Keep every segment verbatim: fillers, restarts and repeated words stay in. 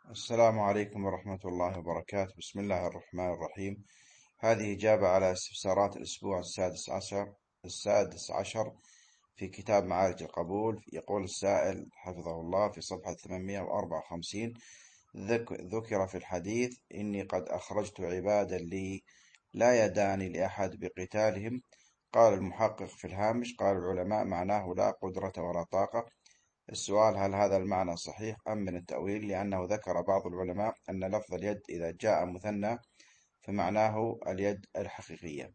السلام عليكم ورحمة الله وبركاته. بسم الله الرحمن الرحيم. هذه إجابة على استفسارات الأسبوع السادس عشر السادس عشر في كتاب معارج القبول. يقول السائل حفظه الله في صفحة ثمانمائة وأربعة وخمسين: ذك ذكر في الحديث: إني قد أخرجت عبادا لي لا يدان لأحد بقتالهم. قال المحقق في الهامش: قال العلماء معناه لا قدرة ولا طاقة. السؤال: هل هذا المعنى صحيح أم من التأويل؟ لأنه ذكر بعض العلماء أن لفظ اليد إذا جاء مثنى فمعناه اليد الحقيقية.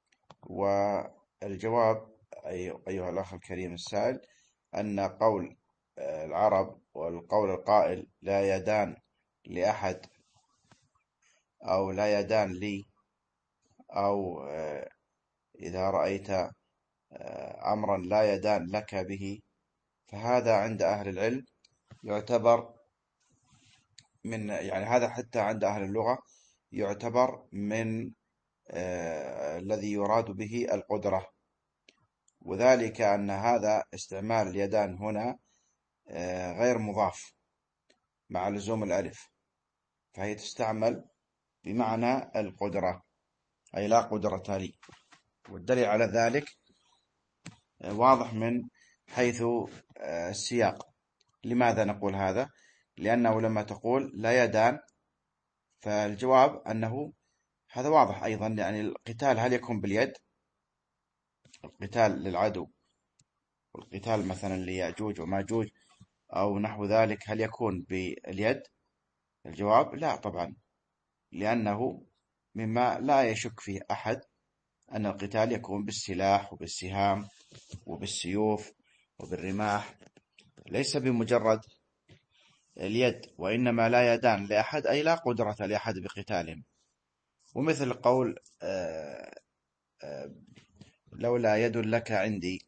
والجواب أيها الأخ الكريم السائل أن قول العرب والقول القائل لا يدان لأحد أو لا يدان لي، أو إذا رأيت أمرا لا يدان لك به، فهذا عند أهل العلم يعتبر من يعني هذا حتى عند أهل اللغة يعتبر من آه الذي يراد به القدرة، وذلك أن هذا استعمال اليدان هنا آه غير مضاف مع لزوم الألف، فهي تستعمل بمعنى القدرة، أي لا قدرة لي. والدليل على ذلك آه واضح من حيث آه السياق. لماذا نقول هذا؟ لأنه لما تقول لا يدان فالجواب أنه هذا واضح أيضا، يعني القتال هل يكون باليد؟ القتال للعدو والقتال مثلا ليأجوج وماجوج أو نحو ذلك هل يكون باليد؟ الجواب لا طبعا، لأنه مما لا يشك فيه أحد أن القتال يكون بالسلاح وبالسهام وبالسيوف وبالرماح، ليس بمجرد اليد. وإنما لا يدان لأحد أي لا قدرة لأحد بقتالهم. ومثل قول آه آه لولا يد لك عندي،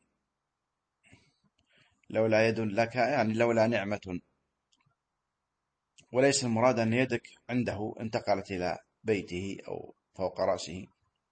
لولا يد لك يعني لولا نعمة، وليس المراد أن يدك عنده انتقلت إلى بيته أو فوق رأسه.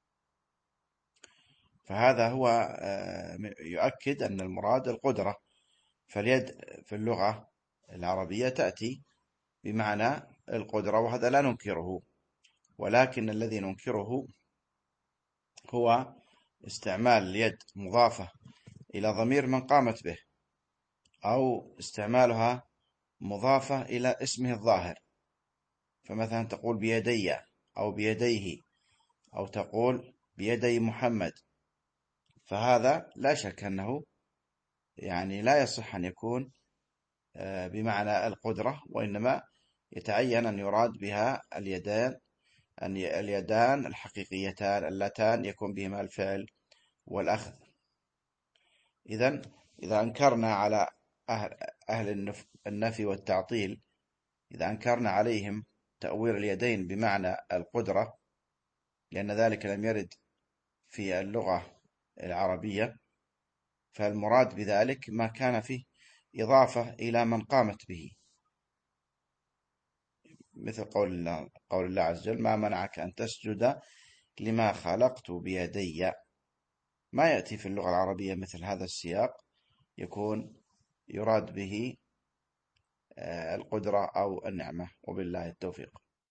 فهذا هو يؤكد أن المراد القدرة. فاليد في اللغة العربية تأتي بمعنى القدرة، وهذا لا ننكره، ولكن الذي ننكره هو استعمال اليد مضافة إلى ضمير من قامت به، أو استعمالها مضافة إلى اسمه الظاهر، فمثلا تقول بيدي أو بيديه، أو تقول بيدي محمد، فهذا لا شك أنه يعني لا يصح أن يكون بمعنى القدرة، وإنما يتعين أن يراد بها اليدان أن اليدان الحقيقيتان اللتان يكون بهما الفعل والأخذ. إذن إذا أنكرنا على أهل, أهل النفي والتعطيل، إذا أنكرنا عليهم تأويل اليدين بمعنى القدرة، لأن ذلك لم يرد في اللغة العربية، فالمراد بذلك ما كان فيه إضافة إلى من قامت به، مثل قول الله, قول الله عز وجل: ما منعك أن تسجد لما خلقت بيدي. ما يأتي في اللغة العربية مثل هذا السياق يكون يراد به القدرة أو النعمة. وبالله التوفيق.